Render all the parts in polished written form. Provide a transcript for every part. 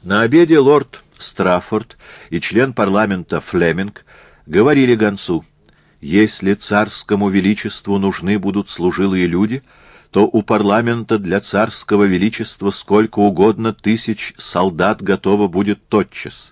На обеде лорд Страффорд и член парламента Флеминг говорили гонцу: «Если царскому величеству нужны будут служилые люди, то у парламента для царского величества сколько угодно тысяч солдат готово будет тотчас».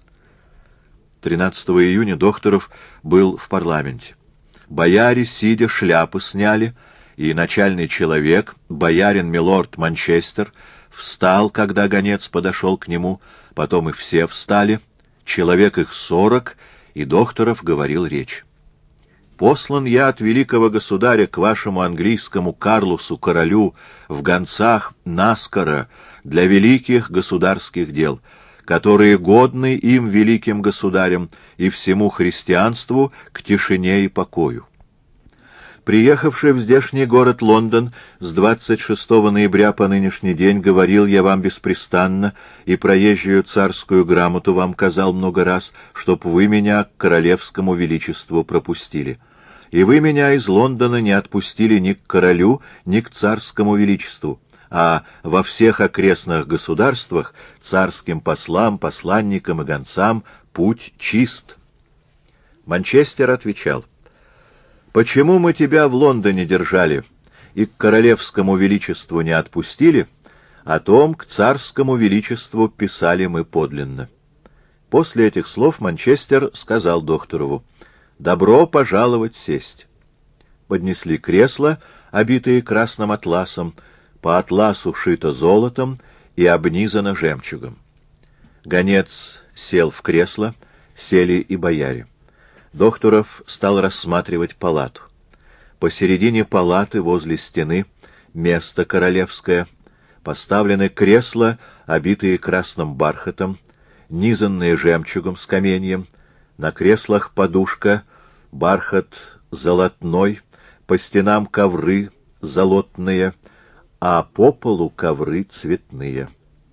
13 июня Докторов был в парламенте. Бояре, сидя, шляпы сняли, и начальный человек, боярин милорд Манчестер, встал, когда гонец подошел к нему, потом и все встали, человек их 40, и Докторов говорил речь. «Послан я от великого государя к вашему английскому Карлусу, королю, в гонцах наскоро для великих государских дел, которые годны им, великим государям, и всему христианству к тишине и покою». Приехавший в здешний город Лондон с 26 ноября по нынешний день, говорил я вам беспрестанно, и проезжую царскую грамоту вам казал много раз, чтоб вы меня к королевскому величеству пропустили. И вы меня из Лондона не отпустили ни к королю, ни к царскому величеству, а во всех окрестных государствах царским послам, посланникам и гонцам путь чист. Манчестер отвечал: «Почему мы тебя в Лондоне держали и к королевскому величеству не отпустили, о том к царскому величеству писали мы подлинно». После этих слов Манчестер сказал Докторову: «Добро пожаловать сесть». Поднесли кресла, обитые красным атласом, по атласу шито золотом и обнизано жемчугом. Гонец сел в кресло, сели и бояре. Докторов стал рассматривать палату. Посередине палаты, возле стены, место королевское, поставлены кресла, обитые красным бархатом, низанные жемчугом с каменьем, на креслах подушка, бархат золотной, по стенам ковры золотные, а по полу ковры цветные.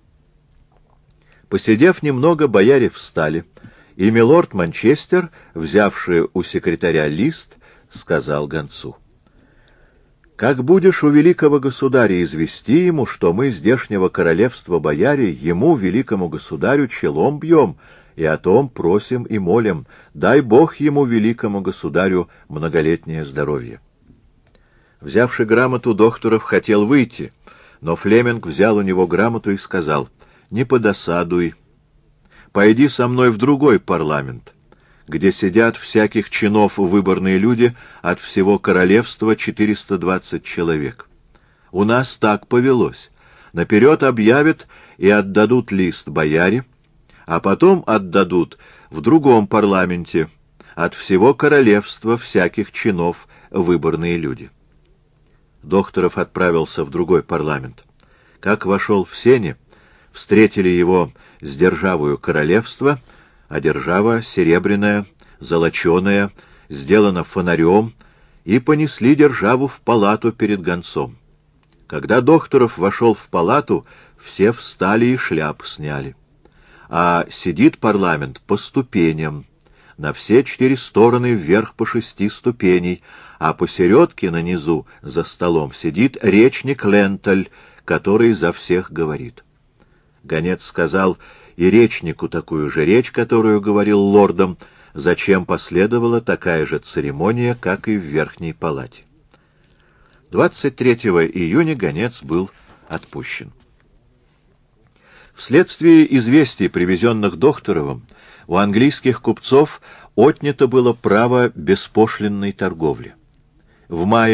Посидев немного, бояре встали, и милорд Манчестер, взявший у секретаря лист, сказал гонцу: «Как будешь у великого государя, извести ему, что мы здешнего королевства бояре ему, великому государю, челом бьем, и о том просим и молим, дай Бог ему, великому государю, многолетнее здоровье». Взявши грамоту, Докторов хотел выйти, но Флеминг взял у него грамоту и сказал: «Не подосадуй. Пойди со мной в другой парламент, где сидят всяких чинов выборные люди от всего королевства 420 человек. У нас так повелось. Наперед объявят и отдадут лист бояре, а потом отдадут в другом парламенте от всего королевства всяких чинов выборные люди». Докторов отправился в другой парламент. Как вошел в сени, встретили его с державою королевства, а держава серебряная, золоченая, сделана фонарем, и понесли державу в палату перед гонцом. Когда Докторов вошел в палату, все встали и шляпы сняли. А сидит парламент по ступеням, на все 4 стороны вверх по 6 ступеней, а посередке на низу за столом сидит речник Ленталь, который за всех говорит. Гонец сказал и речнику такую же речь, которую говорил лордам, зачем последовала такая же церемония, как и в верхней палате. 23 июня гонец был отпущен. Вследствие известий, привезенных Докторовым, у английских купцов отнято было право беспошлинной торговли. В мае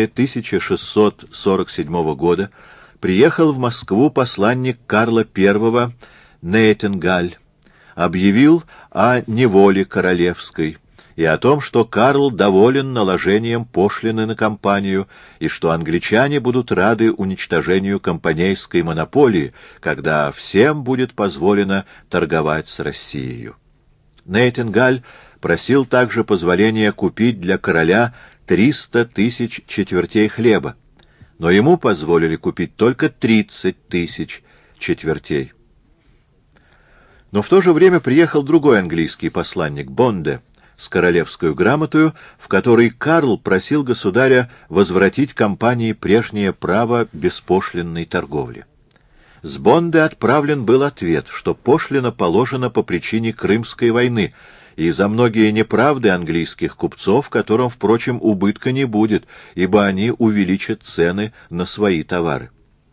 1647 года приехал в Москву посланник Карла I Нейтенгаль, объявил о неволе королевской и о том, что Карл доволен наложением пошлины на компанию и что англичане будут рады уничтожению компанейской монополии, когда всем будет позволено торговать с Россией. Нейтенгаль просил также позволения купить для короля 300 тысяч четвертей хлеба, но ему позволили купить только 30 тысяч четвертей. Но в то же время приехал другой английский посланник Бонде с королевскую грамотою, в которой Карл просил государя возвратить компании прежнее право беспошлинной торговли. С Бонды отправлен был ответ, что пошлина положена по причине Крымской войны и за многие неправды английских купцов, которым, впрочем, убытка не будет, ибо они увеличат цены на свои товары.